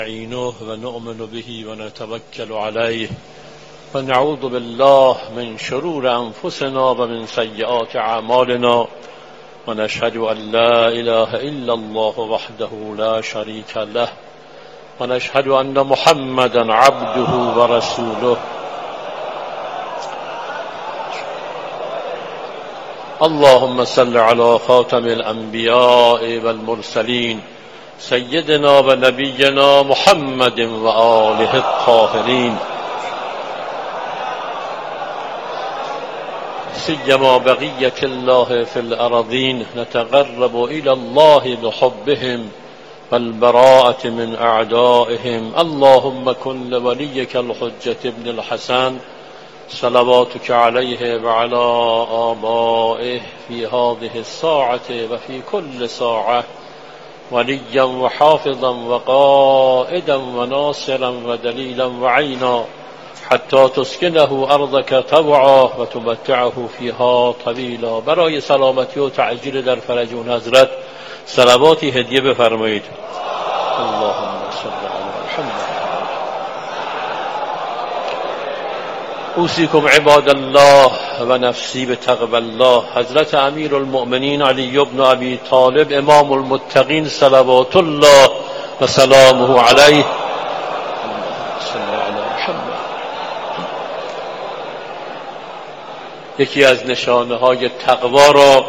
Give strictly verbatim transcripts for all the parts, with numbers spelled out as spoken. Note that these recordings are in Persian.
نستعينه ونؤمن به ونتوكل عليه ونعوذ بالله من شرور أنفسنا ومن سيئات أعمالنا ونشهد أن لا إله إلا الله وحده لا شريك له ونشهد أن محمدا عبده ورسوله. اللهم صل على خاتم الأنبياء والمرسلين سيدنا ونبينا محمد وآله الطاهرين سيما بقية الله في الأرضين. نتقرب إلى الله بحبهم والبراءة من أعدائهم. اللهم كن لوليك الحجة ابن الحسن صلواتك عليه وعلى آبائه في هذه الساعة وفي كل ساعة وليا وحافظا وقائدا وناصرا ودليلا وعينا حتى تسكنه أرضك طوعا وتمتعه فيها طویلا. برای سلامتی و تعجیل در فرج اون حضرت صلواتی هدیه بفرمایید. اللهم صل علی محمد. اوصیکم عباد الله و نفسی بتقوی الله. حضرت امیر المؤمنین علی بن ابی طالب امام المتقین صلوات الله و سلامه علیه. یکی از نشانه های تقوا را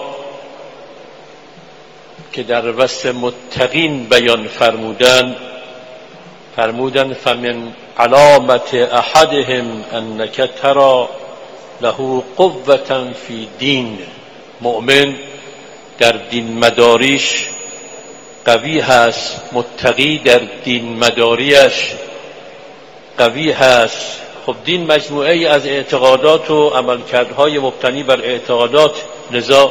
که در وصف متقین بیان فرمودن فرمودن فمن علامت احدهم انک ترى له قوة فی دین. مؤمن در دین مداریش قوی هست، متقی در دین مداریش قوی هست. خب دین مجموعه ای از اعتقادات و عملکردهای مبتنی بر اعتقادات، لذا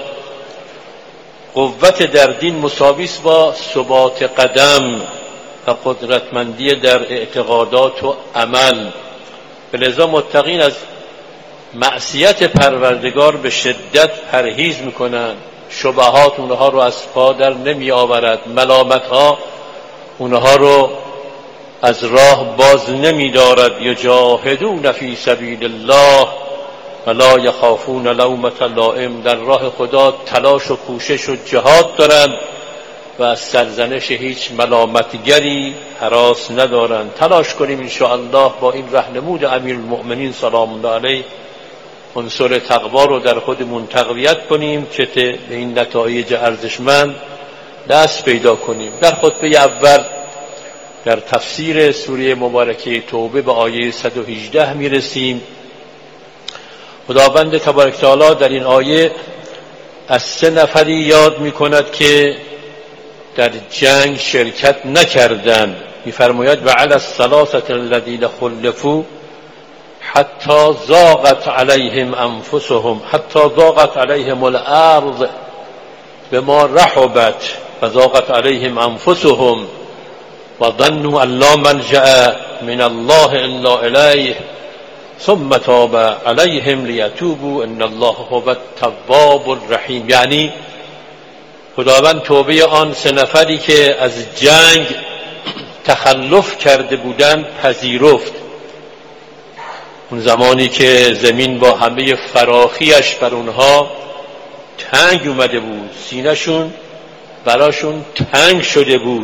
قوت در دین مساوی است با ثبات قدم و قدرتمندی در اعتقادات و عمل. لذا متقین از معصیت پروردگار به شدت پرهیز میکنن. شبهات اونها رو از پا در نمی آورد، ملامت ها اونها رو از راه باز نمی دارد. یجاهدون فی سبیل الله ولا یخافون لومة لائم. در راه خدا تلاش و کوشش و جهاد دارند و از سرزنش هیچ ملامتگری هراس ندارند. تلاش کنیم انشاءالله با این راهنمود امیر المؤمنین سلام الله علیه عنصر تقوا رو در خودمون تقویت کنیم که به این نتایج ارزشمند دست پیدا کنیم. در خطبه اول در تفسیر سوره مبارکه توبه به آیه صد و هجده میرسیم. خداوند تبارک تعالی در این آیه از سه نفری یاد میکند که در جنگ شرکت نکردند. میفرماید و علی الثلاثه الذین خلفوا حتی ضاقت علیهم انفسهم حتی ضاقت علیهم الارض بما رحبت و ضاقت علیهم انفسهم و ظنوا ان لا ملجأ من الله الا الیه ثم تاب علیهم لیتوبوا ان الله هو التواب الرحیم. یعنی خداوند توبه آن سه نفری که از جنگ تخلف کرده بودند پذیرفت. اون زمانی که زمین با همه فراخیش بر اونها تنگ اومده بود، سینه‌شون براشون تنگ شده بود،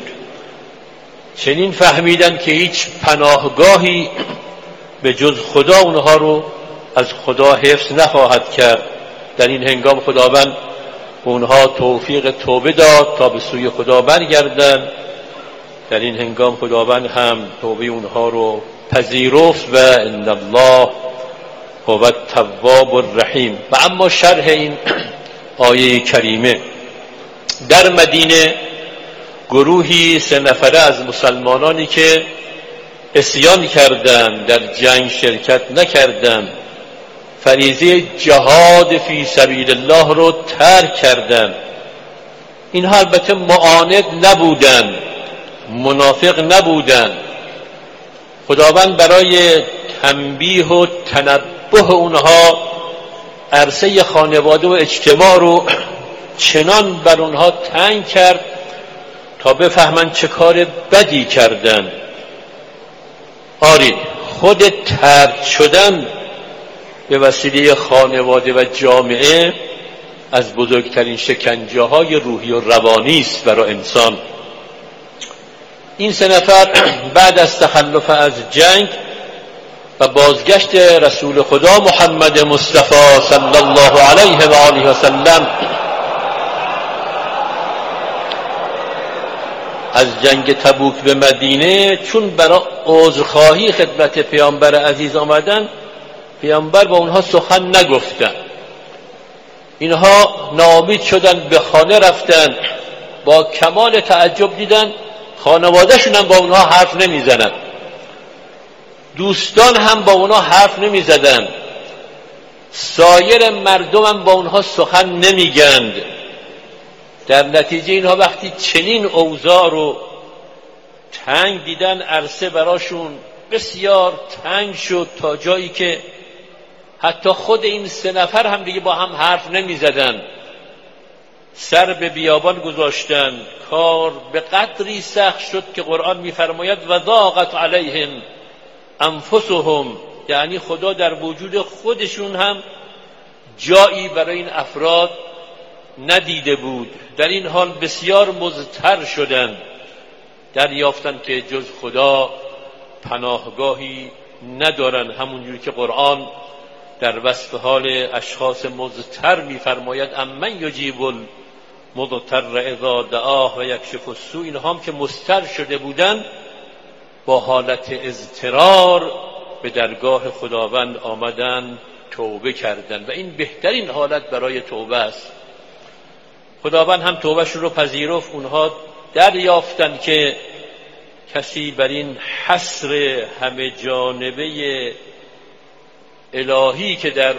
چنین فهمیدن که هیچ پناهگاهی به جز خدا اونها رو از خدا حفظ نخواهد کرد. در این هنگام خداوند به اونها توفیق توبه داد تا به سوی خدا برگردند. در این هنگام خداوند هم توبه اونها رو پذیرفت و ان الله هو التواب الرحیم. و اما شرح این آیه کریمه، در مدینه گروهی سه نفره از مسلمانانی که عصیان کردند، در جنگ شرکت نکردند، فریضه جهاد فی سبیل الله رو ترک کردند. اینها البته معاند نبودند، منافق نبودند. خداوند برای تنبیه و تنبه اونها عرصه خانواده و اجتماع رو چنان بر اونها تنگ کرد تا بفهمند چه کار بدی کردند آری خود طرد شدن به وسیله خانواده و جامعه از بزرگترین شکنجه های روحی و روانی است برای انسان. این سه نفر بعد از تخلف از جنگ و بازگشت رسول خدا محمد مصطفی صلی الله علیه و آله و سلم از جنگ تبوک به مدینه، چون برای عذرخواهی خدمت پیامبر عزیز آمدن، پیامبر با اونها سخن نگفتن. اینها ناامید شدن، به خانه رفتن، با کمال تعجب دیدن خانواده‌شون هم با اونها حرف نمیزنن، دوستان هم با اونها حرف نمیزدن، سایر مردم هم با اونها سخن نمیگند. در نتیجه اینها وقتی چنین اوضاع رو تنگ دیدن، عرصه براشون بسیار تنگ شد تا جایی که حتی خود این سه نفر هم دیگه با هم حرف نمی زدن، سر به بیابان گذاشتن. کار به قدری سخت شد که قرآن می فرماید و ضاقت علیهم انفسهم، یعنی خدا در وجود خودشون هم جایی برای این افراد ندیده بود. در این حال بسیار مضطر شدند، دریافتند که جز خدا پناهگاهی ندارند. همونجوری که قرآن در وصف حال اشخاص مضطر می‌فرماید امن یجیب المضطر اذا دعاه و یکشف السوء، اینها هم که مضطر شده بودند با حالت اضطرار به درگاه خداوند آمدن، توبه کردند و این بهترین حالت برای توبه است. خداوند هم توبهشون رو پذیرفت. اونها دریافتند که کسی بر این حصر همه جانبه الهی که در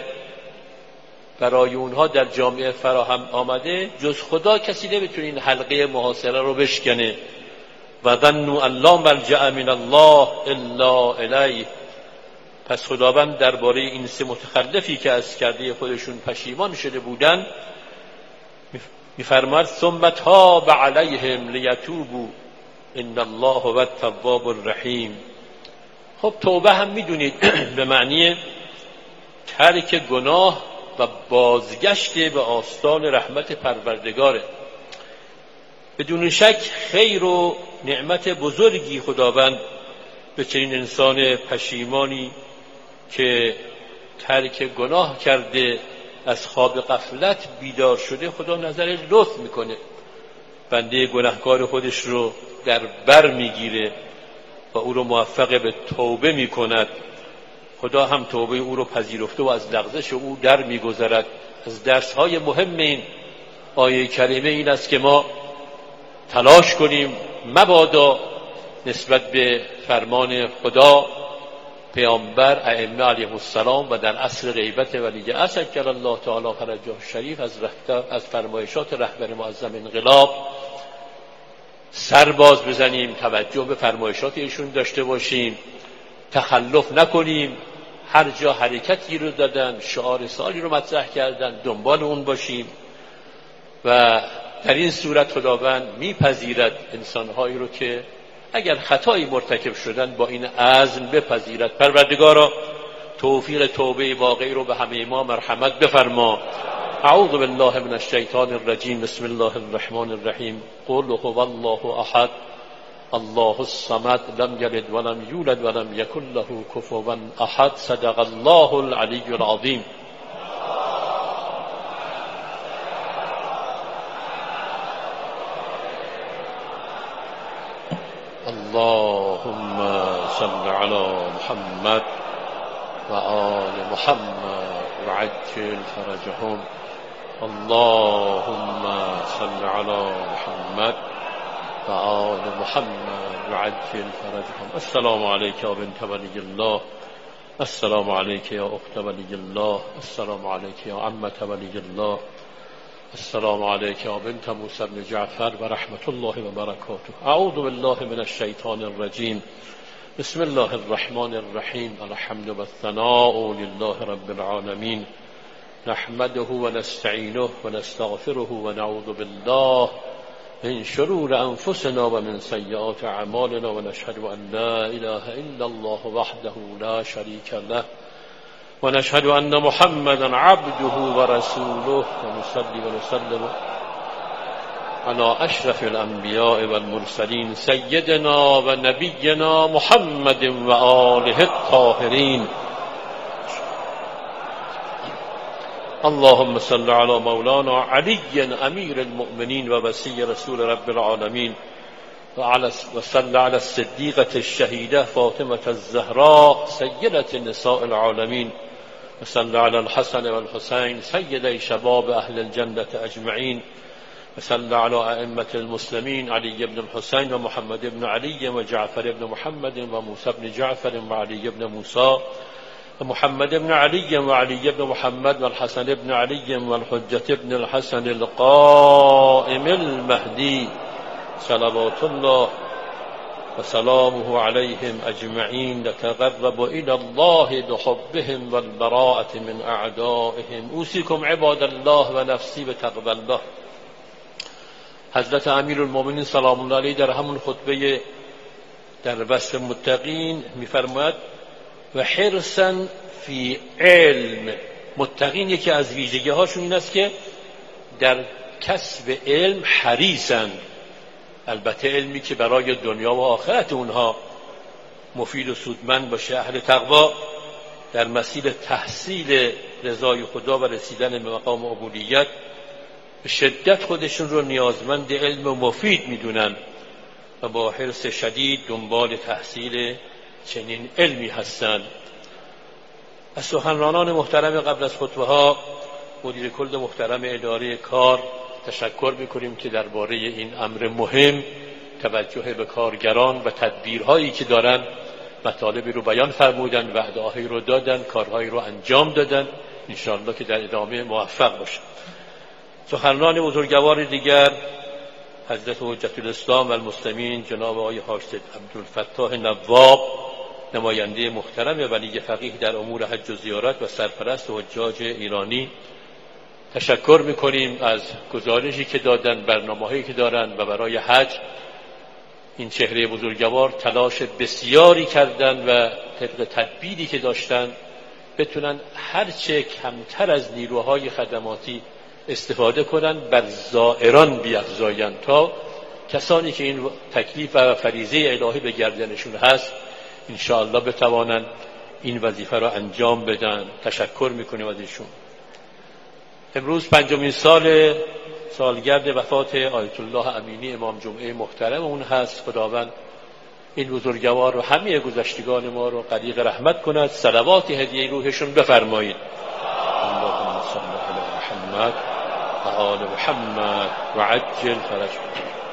برای اونها در جامعه فراهم آمده جز خدا کسی نمیتونه این حلقه محاصره رو بشکنه. و ظنوا ان لا ملجأ من الله الا الیه. پس خداوند درباره این سه متخلفی که از کرده خودشون پشیمان شده بودند می‌فرماید ثم تاب علیهم لیتوبوا ان الله هو التواب الرحیم. خب توبه هم میدونید به معنی ترک گناه و بازگشت به آستان رحمت پروردگاره. بدون شک خیر و نعمت بزرگی خداوند به چنین انسان پشیمانی که ترک گناه کرده از خواب غفلت بیدار شده خدا نظر لطف میکنه، بنده گناهکار خودش رو در بر میگیره و او رو موفق به توبه میکند. خدا هم توبه او رو پذیرفته و از لغزش او در میگذرد. از درس‌های مهم این آیه کریمه این است که ما تلاش کنیم مبادا نسبت به فرمان خدا، پیامبر، ائمه علیهم السلام و در عصر غیبت ولی عصر عجل الله تعالی فرجه الشریف از از فرمایشات رهبر معظم انقلاب سر باز بزنیم، توجه به فرمایشات ایشون داشته باشیم، تخلف نکنیم. هر جا حرکتی رو دادن، شعار سالی رو مطرح کردن، دنبال اون باشیم و در این صورت خداوند میپذیرد انسانهایی رو که اگر خطایی مرتکب شدن با این عزم بپذیرد. پروردگارا توفیق توبه واقعی رو به همه ما مرحمت بفرما. اعوذ بالله من الشیطان الرجیم. بسم الله الرحمن الرحیم. قل هو الله احد الله الصمد لم یلد ولم یولد ولم یکن له کفوا احد. صدق الله العلی العظیم. اللهم صل على محمد و آل محمد و عجل فرجهم. اللهم صل على محمد و آل محمد و عجل فرجهم. السلام علیک یا بنت ولی الله، السلام علیک یا اخت ولی الله، السلام علیک یا عمت ولی الله، السلام علیک یا بنت موسی بن جعفر و رحمت الله و برکاته. اعوذ بالله من الشیطان الرجیم. بسم الله الرحمن الرحیم. الحمد والثناء لله رب العالمین. نحمده و نستعینه و نستغفره و نعوذ بالله من شرور أنفسنا ومن سيئات أعمالنا ونشهد أن لا إله إلا الله وحده لا شريك له ونشهد أن محمدا عبده ورسوله ونصلي ونسلم على أشرف الأنبياء والمرسلين سيدنا ونبينا محمد وآله الطاهرين. اللهم صل على مولانا علي أمير المؤمنين ووصي رسول رب العالمين وصل على الصديقة الشهيدة فاطمة الزهراء سيدة نساء العالمين وصل على الحسن والحسين سيدي شباب أهل الجنة أجمعين وصل على أئمة المسلمين علي بن الحسين ومحمد بن علي وجعفر بن محمد وموسى بن جعفر وعلي بن موسى ومحمد بن علي وعلي بن محمد والحسن بن علي والحجة بن الحسن القائم المهدي صلوات الله وسلامه عليهم أجمعين. نتقرب إلى الله بحبهم والبراءة من أعدائهم. أوصيكم عباد الله ونفسي بتقوى الله. حضرت امیرالمومنین سلام الله علیه در همون خطبه در وصف متقین میفرماید و حرصا فی علم. متقین یکی از ویژگی هاشون این است که در کسب علم حریصند، البته علمی که برای دنیا و آخرت اونها مفید و سودمند باشه. اهل تقوا در مسیر تحصیل رضای خدا و رسیدن به مقام عبودیت به شدت خودشون رو نیازمند علم مفید میدونن و با حرص شدید دنبال تحصیل چنین علمی هستند. از سخنرانان محترم قبل از خطبه ها مدیر کل محترم اداره کار تشکر میکنیم که درباره این امر مهم توجه به کارگران و تدبیرهایی که دارن مطالبی رو بیان فرمودن، وعده‌هایی رو دادن، کارهایی رو انجام دادن. انشاءالله که در ادامه موفق باشن. سخنران بزرگوار دیگر حضرت حجت الاسلام و المسلمین جناب آقای حاج عبدالفتاح نواب، نماینده محترم ولی فقیه در امور حج و زیارت و سرپرست حجاج ایرانی، تشکر میکنیم از گزارشی که دادن، برنامه‌هایی که دارن و برای حج این چهره بزرگوار تلاش بسیاری کردن و طبق تدبیری که داشتن بتونن هرچه کمتر از نیروهای خدماتی استفاده کنن بر زائران بیفزاین تا کسانی که این تکلیف و فریضه الهی به گردنشون هست انشاءالله بتوانن این وظیفه را انجام بدن. تشکر میکنیم از ایشون. امروز پنجمین سال سالگرد وفات آیت الله امینی امام جمعه محترم اون هست. خداوند این بزرگوار و همه گذشتگان ما رو غریق رحمت کند. صلوات هدیه روحشون بفرمایید. اللهم صل علی محمد و آل محمد و عجل فرجهم.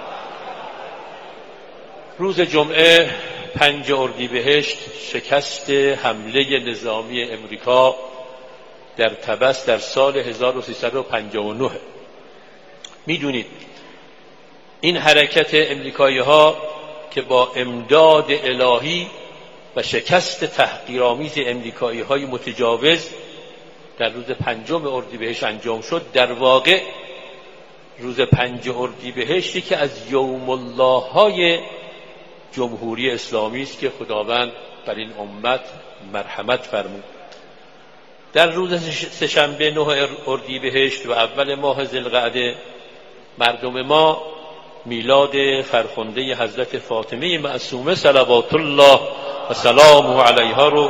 روز جمعه پنج اردیبهشت شکست حمله نظامی امریکا در طبس در سال هزار و سیصد و پنجاه و نه. میدونید این حرکت امریکایی ها که با امداد الهی و شکست تحقیرآمیز امریکایی های متجاوز در روز پنجم اردیبهشت انجام شد، در واقع روز پنج اردیبهشتی که از یوم الله های جمهوری اسلامی است که خداوند بر این امت مرحمت فرمود. در روز سه‌شنبه نه اردیبهشت و اول ماه ذوالقعده مردم ما میلاد فرخنده حضرت فاطمه معصومه صلوات الله و سلامه علیها رو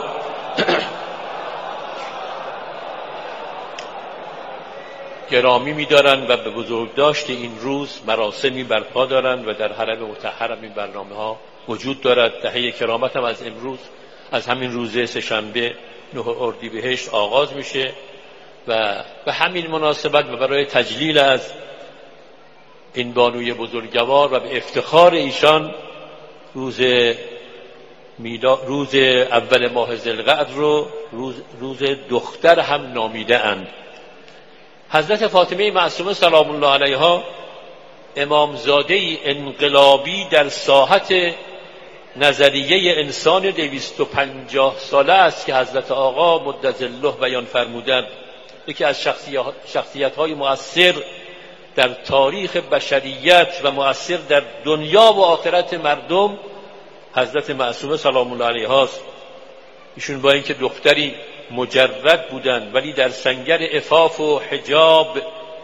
گرامی می‌دارند و به بزرگداشت این روز مراسمی برپا دارند و در حرم مطهر این برنامه‌ها وجود دارد. دهه کرامت هم از امروز از همین روز سه‌شنبه نه اردیبهشت آغاز میشه و به همین مناسبت و برای تجلیل از این بانوی بزرگوار و به افتخار ایشان روز میلاد روز اول ماه ذوالقعده رو روز روز دختر هم نامیده اند. حضرت فاطمه معصومه سلام الله علیها امامزاده انقلابی در ساحت نظریه انسان دویست و پنجاه ساله است که حضرت آقا مدظله بیان فرمودند. یکی از شخصیت های مؤثر در تاریخ بشریت و مؤثر در دنیا و آخرت مردم حضرت معصومه سلام الله علیها است. ایشون با اینکه دختری مجرد بودند ولی در سنگر عفاف و حجاب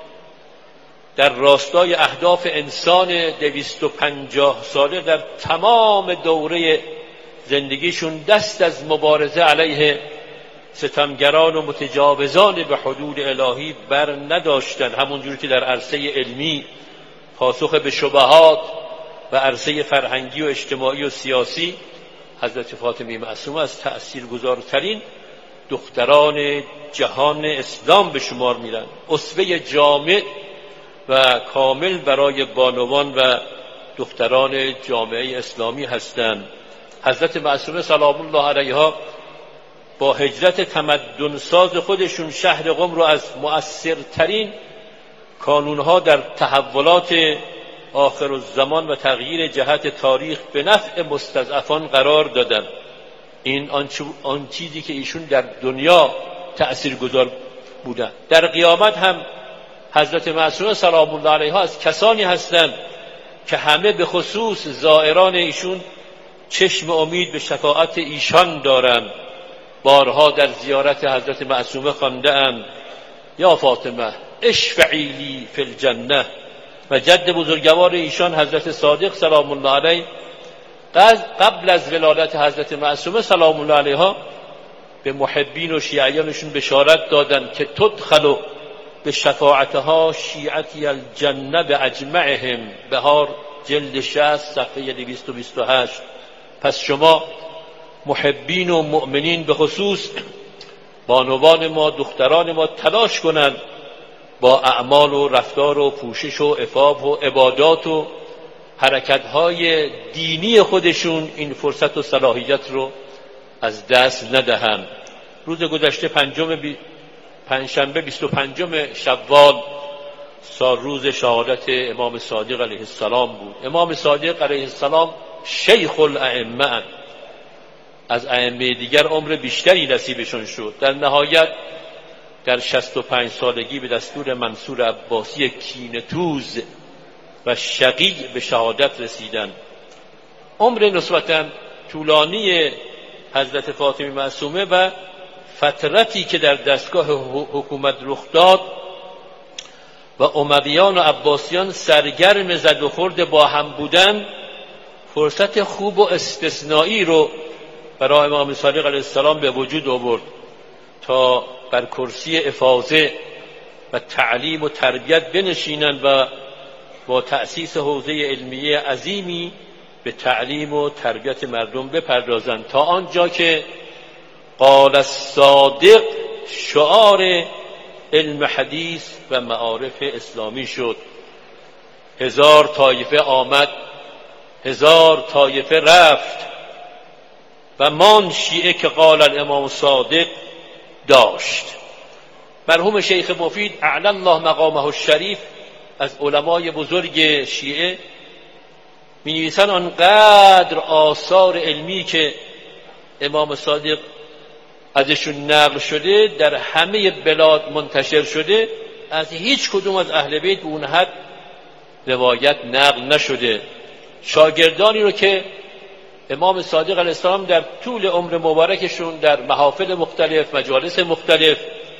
در راستای اهداف انسان دویست و پنجاه ساله در تمام دوره زندگیشون دست از مبارزه علیه ستمگران و متجاوزان به حدود الهی بر نداشتند. همونجور که در عرصه علمی پاسخ به شبهات و عرصه فرهنگی و اجتماعی و سیاسی حضرت فاطمه معصومه از تأثیرگذارترین دختران جهان اسلام به شمار میرن. اسوه جامع و کامل برای بانوان و دختران جامعه اسلامی هستند. حضرت معصومه سلام الله علیها با هجرت تمدن ساز خودشون شهر قم رو از مؤثرترین کانونها در تحولات آخر الزمان و تغییر جهت تاریخ به نفع مستضعفان قرار دادن. این آن چیزی که ایشون در دنیا تأثیرگذار بودن. در قیامت هم حضرت معصومه سلام الله علیها از کسانی هستند که همه به خصوص زائران ایشون چشم امید به شفاعت ایشان دارند. بارها در زیارت حضرت معصومه خوانده‌اند یا فاطمه اشفعی لی فی الجنه. و جد بزرگوار ایشان حضرت صادق سلام الله علیه قبل از ولادت حضرت معصومه سلام الله علیها به محبین و شیعیانشون بشارت دادند که تدخل به شفاعتها شیعتی الجنه به اجمعهم. بهار جلد شصت صفحه دویست و بیست و هشت. پس شما محبین و مؤمنین به خصوص بانوان ما دختران ما تلاش کنند با اعمال و رفتار و پوشش و عفاف و عبادات و حرکت‌های دینی خودشون این فرصت و صلاحیت رو از دست ندهند. روز گذشته پنجم بی... پنجشنبه بیست و پنجم شوال سال روز شهادت امام صادق علیه السلام بود. امام صادق علیه السلام شیخ الائمه، از ائمه دیگر عمر بیشتری نصیبشون شد. در نهایت در شصت و پنج سالگی به دستور منصور عباسی کینه‌توز و شقی به شهادت رسیدند. عمر نسبتاً طولانی حضرت فاطمه معصومه و فترتی که در دستگاه حکومت رخ داد و امویان و عباسیان سرگرم زد و خورد با هم بودن فرصت خوب و استثنایی رو برای امام صادق علیه السلام به وجود آورد تا بر کرسی افاضه و تعلیم و تربیت بنشینند و با تأسیس حوزه علمیه عظیمی به تعلیم و تربیت مردم بپردازند تا آنجا که قال الصادق شعار علم حدیث و معارف اسلامی شد. هزار طایفه آمد، هزار طایفه رفت و مان شیعه که قال الامام صادق داشت. مرحوم شیخ مفید اعلی الله مقامه الشریف از علمای بزرگ شیعه می نویسن آنقدر آثار علمی که امام صادق ازشون نقل شده در همه بلاد منتشر شده، از هیچ کدوم از اهل بیت به اون حد روایت نقل نشده. شاگردانی رو که امام صادق علیه السلام در طول عمر مبارکشون در محافل مختلف، مجالس مختلف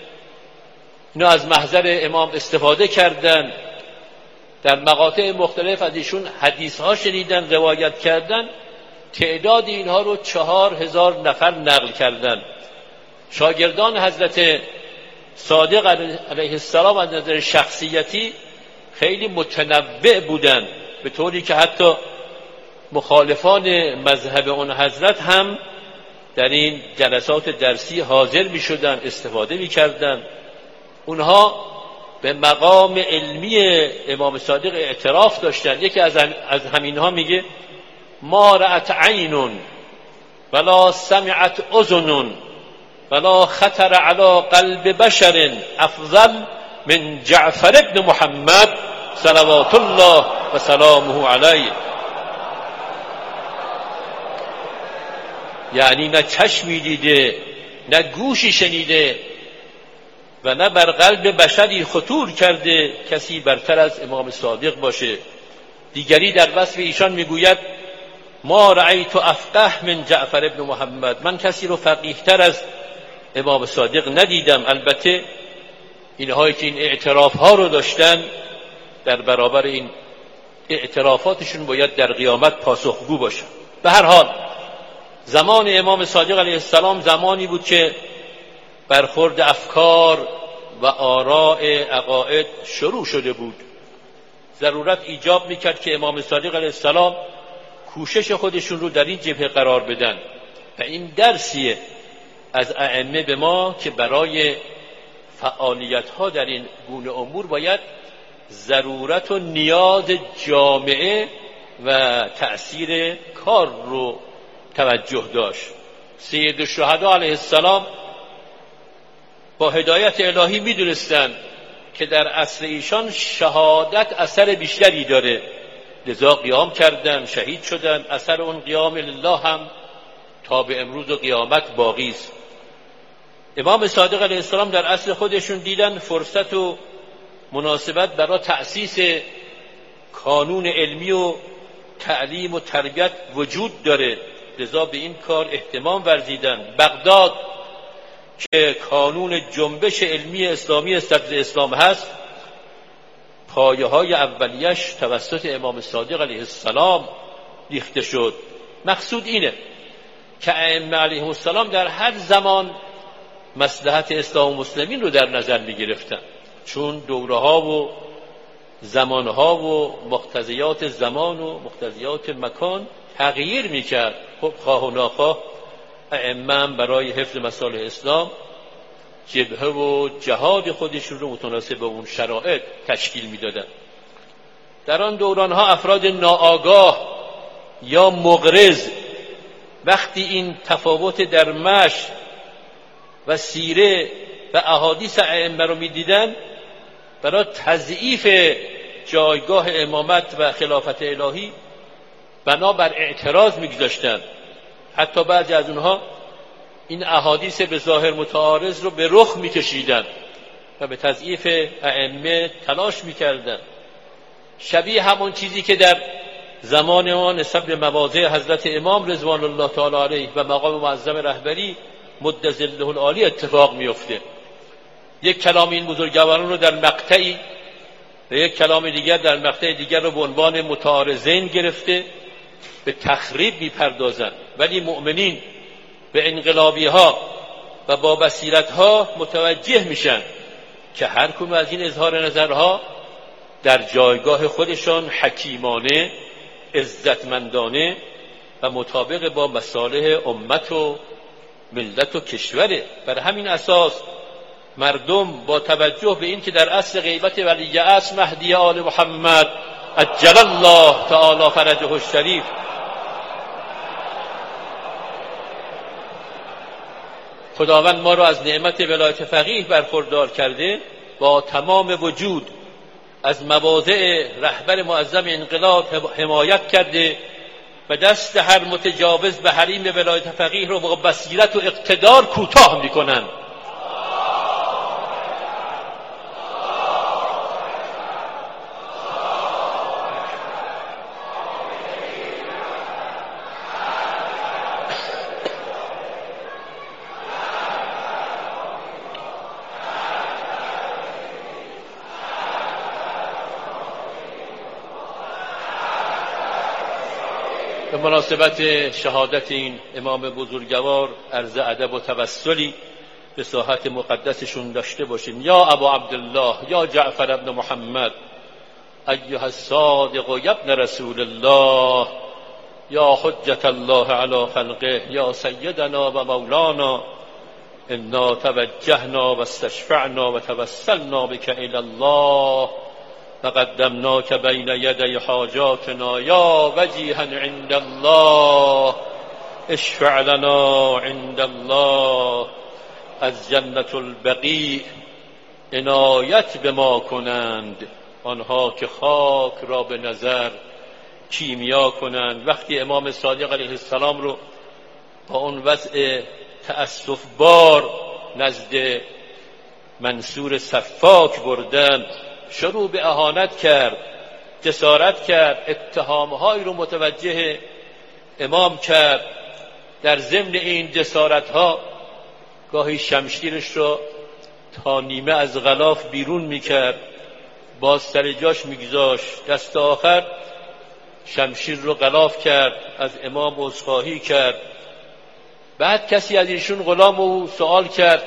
اینا از محضر امام استفاده کردن، در مقاطع مختلف از ایشون حدیث ها شنیدن، روایت کردن، تعداد اینها رو چهار هزار نفر نقل کردن. شاگردان حضرت صادق علیه السلام از نظر شخصیتی خیلی متنوع بودند، به طوری که حتی مخالفان مذهب اون حضرت هم در این جلسات درسی حاضر می شدن، استفاده می کردن. اونها به مقام علمی امام صادق اعتراف داشتن. یکی از, هم از همینها میگه ما رأت عین ولا سمعت اذن ولا خطر على قلب بشر افضل من جعفر ابن محمد صلوات الله و سلامه علیه. یعنی نه چشمی دیده، نه گوشی شنیده، و نه بر قلب بشری خطور کرده کسی برتر از امام صادق باشه. دیگری در وصف ایشان میگوید ما رأیت افقه من جعفر ابن محمد، من کسی رو فقیه تر از امام صادق ندیدم. البته اینهایی که این اعتراف ها رو داشتن در برابر این اعترافاتشون باید در قیامت پاسخگو باشن. به هر حال زمان امام صادق علیه السلام زمانی بود که برخورد افکار و آراء عقاید شروع شده بود. ضرورت ایجاب میکرد که امام صادق علیه السلام کوشش خودشون رو در این جبهه قرار بدن و این درسیه از ائمه به ما که برای فعالیت ها در این گونه امور باید ضرورت و نیاز جامعه و تأثیر کار رو توجه داشت. سید الشهدا علیه السلام با هدایت الهی میدونستند که در عصر ایشان شهادت اثر بیشتری داره، لذا قیام کردن، شهید شدن. اثر اون قیام لله هم تا به امروز و قیامت باقی است. امام صادق علیه السلام در عصر خودشون دیدن فرصت و مناسبت برای تأسیس کانون علمی و تعلیم و تربیت وجود داره، لذا به این کار اهتمام ورزیدن. بغداد که کانون جنبش علمی اسلامی صدر اسلام هست، پایه های اولیش توسط امام صادق علیه السلام ریخته شد. مقصود اینه که ائمه علیهم السلام در هر زمان مصلحت اسلام و مسلمین رو در نظر می گرفتن، چون دوره ها و زمان ها و مقتضیات زمان و مقتضیات مکان تغییر می کرد. خب خواه و ناخواه ائمه برای حفظ مصالح اسلام جبهه و جهاد خودشون رو متناسب به اون شرایط تشکیل می دادن. در آن دوران ها افراد ناآگاه یا مغرض وقتی این تفاوت در مشی و سیره و احادیث ائمه رو می دیدن، برای تضعیف جایگاه امامت و خلافت الهی بنابر اعتراض می گذاشتن. حتی بعضی از اونها این احادیث به ظاهر متعارض رو به رخ می کشیدن و به تضعیف ائمه تلاش می کردن. شبیه همون چیزی که در زمان ما نسبت به مواضع حضرت امام رضوان الله تعالی علیه و مقام معظم رهبری مد ظله العالی اتفاق میفته. یک کلام این بزرگواران رو در مقطعی و یک کلام دیگر در مقطع دیگر رو به عنوان متعارضین گرفته به تخریب میپردازند، ولی مؤمنین به انقلابی ها و با بصیرت ها متوجه میشن که هر کدوم از این اظهار نظرها در جایگاه خودشان حکیمانه، عزتمندانه و مطابق با مصالح امت و ملت و کشوره. بر همین اساس مردم با توجه به این که در عصر غیبت ولی عصر مهدی آل محمد عجل الله تعالی فرجه الشریف خداوند ما را از نعمت ولایت فقیه برخوردار کرده، با تمام وجود از مواضع رهبر معظم انقلاب حمایت کرده و دست هر متجاوز به حریم ولایت فقیه رو با بصیرت و اقتدار کوتاه میکنن. به مناسبت شهادت این امام بزرگوار عرض ادب و توسلی به ساحت مقدسشون داشته باشیم. یا ابا عبدالله، یا جعفر ابن محمد، ایها الصادق و ابن رسول الله، یا حجت الله علی خلقه، یا سیدنا و مولانا، انا توجهنا و استشفعنا و توسلنا بك الی الله فقدمناك بین یدی حاجاتنا یا وجیها عند الله اشفع لنا عند الله. از جنت البقیع عنایت به ما کنند آنها که خاک را به نظر کیمیا کنند. وقتی امام صادق علیه السلام رو با اون وضع تأسف بار نزد منصور سفاک بردن، شروع به اهانت کرد، جسارت کرد، اتهامهایی رو متوجه امام کرد. در ضمن این جسارتها گاهی شمشیرش رو تا نیمه از غلاف بیرون میکرد، باز سر جاش میگذاشت. دست آخر شمشیر رو غلاف کرد، از امام عذرخواهی کرد. بعد کسی از ایشون غلام او سوال کرد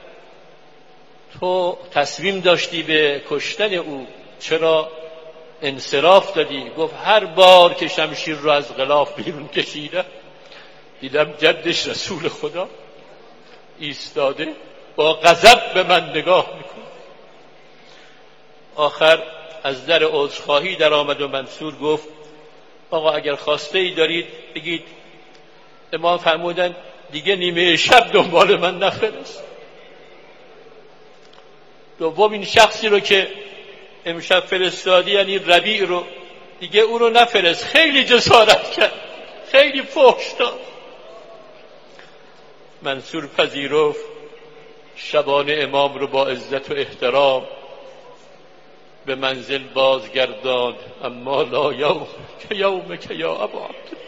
تو تصمیم داشتی به کشتن او، چرا انصراف دادی؟ گفت هر بار که شمشیر رو از غلاف بیرون کشیدم دیدم جدش رسول خدا ایستاده با غضب به من نگاه میکنه. آخر از در عذرخواهی در آمد و منصور گفت آقا اگر خواسته ای دارید بگید. امام فرمودن دیگه نیمه شب دنبال من نفرست. دوم این شخصی رو که امشب فرستادی یعنی ربیع رو، دیگه او رو نفرست. خیلی جسارت کرد، خیلی فحش داد. منصور پذیرفت، شبان امام رو با عزت و احترام به منزل بازگرداند. اما لا یوم که یوم که یا ابا عبدالله.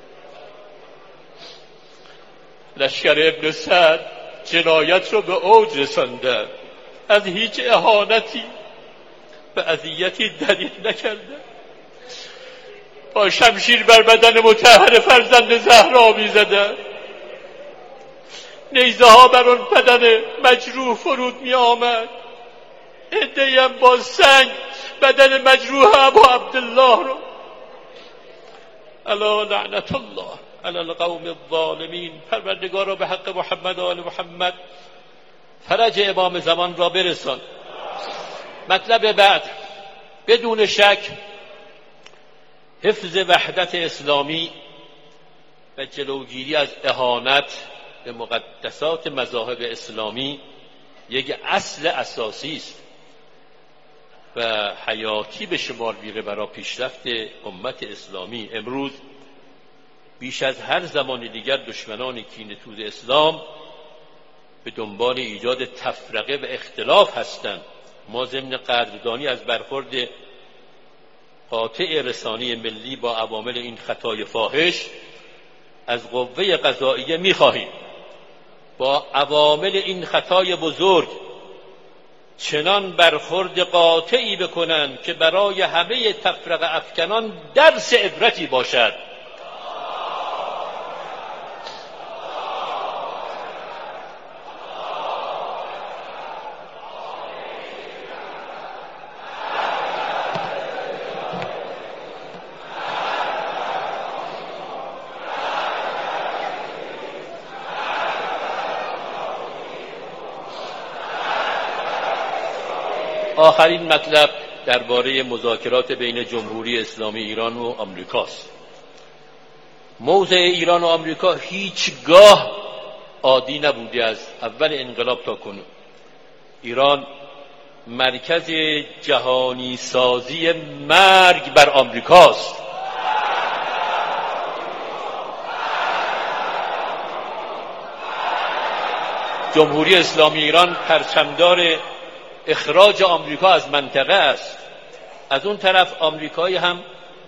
لشکر ابن سعد جنایت رو به اوج رساندند، از هیچ اهانتی به اذیتی دلیل نکرده. با شمشیر بر بدن مطهر فرزند زهرا می‌زدند. نیزه ها بر اون بدن مجروح فرود می آمد. عده‌ای هم با سنگ بدن مجروح ابا عبدالله رو. الا لعنت الله علی القوم الظالمین. پروردگارا به حق محمد و آل محمد فرج امام زمان را برسان. مطلب بعد، بدون شک حفظ وحدت اسلامی و جلوگیری از اهانت به مقدسات مذاهب اسلامی یک اصل اساسی است و حیاتی به شمار میره برای پیشرفت امت اسلامی. امروز بیش از هر زمان دیگر دشمنان کینه‌توز اسلام به دنبال ایجاد تفرقه و اختلاف هستند. ما ضمن قدردانی از برخورد قاطع رسانه ملی با عوامل این خطای فاحش از قوه قضائیه می‌خواهیم با عوامل این خطای بزرگ چنان برخورد قاطعی بکنند که برای همه تفرقه افکنان درس عبرتی باشد. آخرین مطلب درباره مذاکرات بین جمهوری اسلامی ایران و آمریکاست. موضع ایران و آمریکا هیچگاه عادی نبوده. از اول انقلاب تا کنون ایران مرکز جهانی سازی مرگ بر آمریکاست. جمهوری اسلامی ایران پرچمدار اخراج آمریکا از منطقه است. از اون طرف آمریکایی هم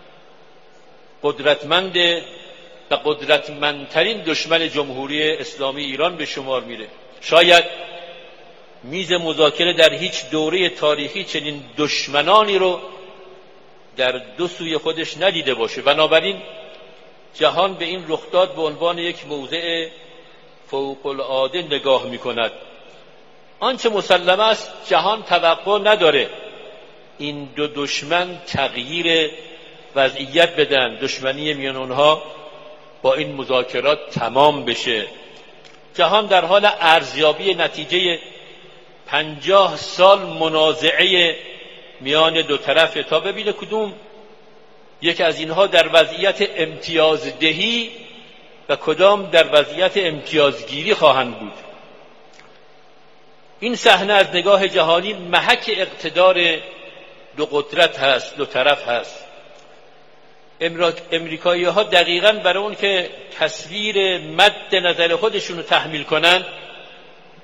قدرتمند و قدرتمندترین دشمن جمهوری اسلامی ایران به شمار میره. شاید میز مذاکره در هیچ دوره تاریخی چنین دشمنانی رو در دو سوی خودش ندیده باشه. بنابراین جهان به این رخداد به عنوان یک موضع فوق العاده نگاه میکند. آنچه مسلم است جهان توقع نداره این دو دشمن تغییر وضعیت بدن، دشمنی میان اونها با این مذاکرات تمام بشه. جهان در حال ارزیابی نتیجه پنجاه سال منازعه میان دو طرف تا ببینه کدوم یک از اینها در وضعیت امتیازدهی و کدام در وضعیت امتیازگیری خواهند بود. این صحنه از نگاه جهانی محک اقتدار دو قدرت هست، دو طرف هست. امریکایی ها دقیقاً برای اون که تصویر مد نظر خودشون رو تحمیل کنن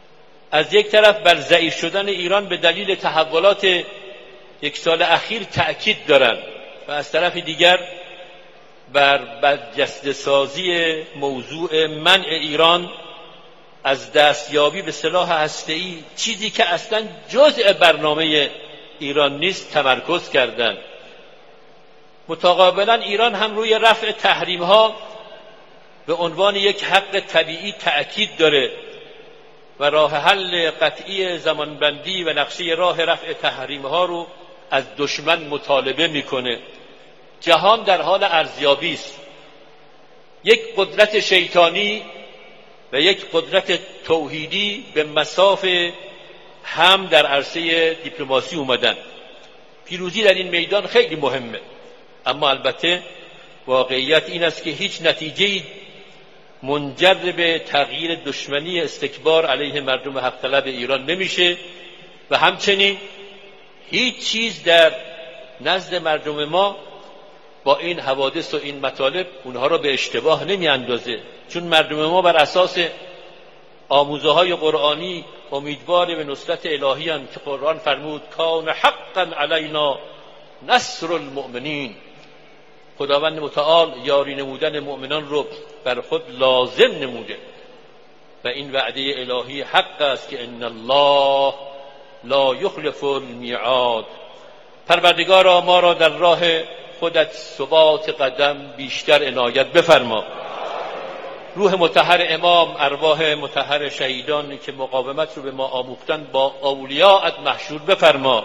از یک طرف بر ضعیف شدن ایران به دلیل تحولات یک سال اخیر تأکید دارند و از طرف دیگر بر برجسته سازی موضوع منع ایران از دستیابی به سلاح هسته‌ای، چیزی که اصلا جزء برنامه ایران نیست، تمرکز کردند. متقابلا ایران هم روی رفع تحریم‌ها به عنوان یک حق طبیعی تأکید داره و راه حل قطعی زمانبندی و نقشه راه رفع تحریم‌ها رو از دشمن مطالبه میکنه. جهان در حال ارزیابی است. یک قدرت شیطانی و یک قدرت توحیدی به مصاف هم در عرصه دیپلماسی اومدن. پیروزی در این میدان خیلی مهمه، اما البته واقعیت این است که هیچ نتیجه‌ای منجر به تغییر دشمنی استکبار علیه مردم حق طلب ایران نمیشه و همچنین هیچ چیز در نزد مردم ما با این حوادث و این مطالب اونها را به اشتباه نمی اندازه، چون مردم ما بر اساس آموزه های قرآنی امیدوار به نصرت الهی هستند که قرآن فرمود کان حقا علینا نصر المؤمنین. خداوند متعال یاری نمودن مؤمنان رو بر خود لازم نموده و این وعده الهی حق است که ان الله لا یخلف المیعاد. پروردگارا ما را در راه خودت ثبات قدم بیشتر عنایت بفرما. روح مطهر امام، ارواح مطهر شهیدان که مقاومت رو به ما آموختند با اولیاءت محشور بفرما.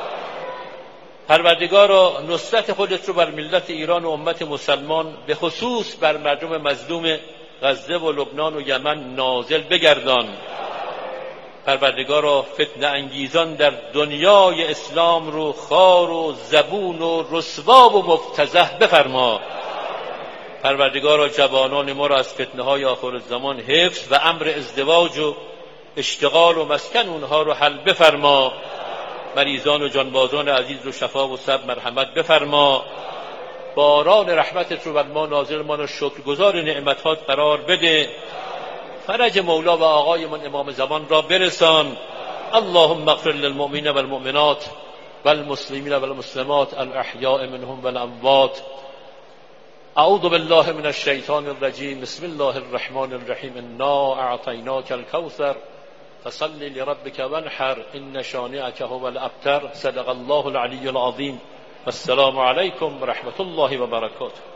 پروردگارا نصرت خودت رو بر ملت ایران و امت مسلمان به خصوص بر مردم مظلوم غزه و لبنان و یمن نازل بگردان. پروردگارا فتنه انگیزان در دنیای اسلام رو خار و زبون و رسوا و مفتضح بفرما. پروردگارا جوانان ما را از فتنه های آخر الزمان حفظ و امر ازدواج و اشتغال و مسکن اونها رو حل بفرما. مریضان و جانبازان عزیز رو شفا و صبر مرحمت بفرما. باران رحمتت رو بر ما نازل ما رو شکرگزار نعمتات قرار بده. فرج مولا و آقای من امام زمان را برسان. اللهم اغفر للمؤمنین والمؤمنات والمسلمین والمسلمات الاحیاء منهم والاموات. اعوذ بالله من الشیطان الرجیم. بسم الله الرحمن الرحیم. انا اعطیناک الکوثر فصل لربك وانحر ان شانئك هو الابتر. صدق الله العلی العظیم. والسلام علیکم ورحمة الله وبرکاته.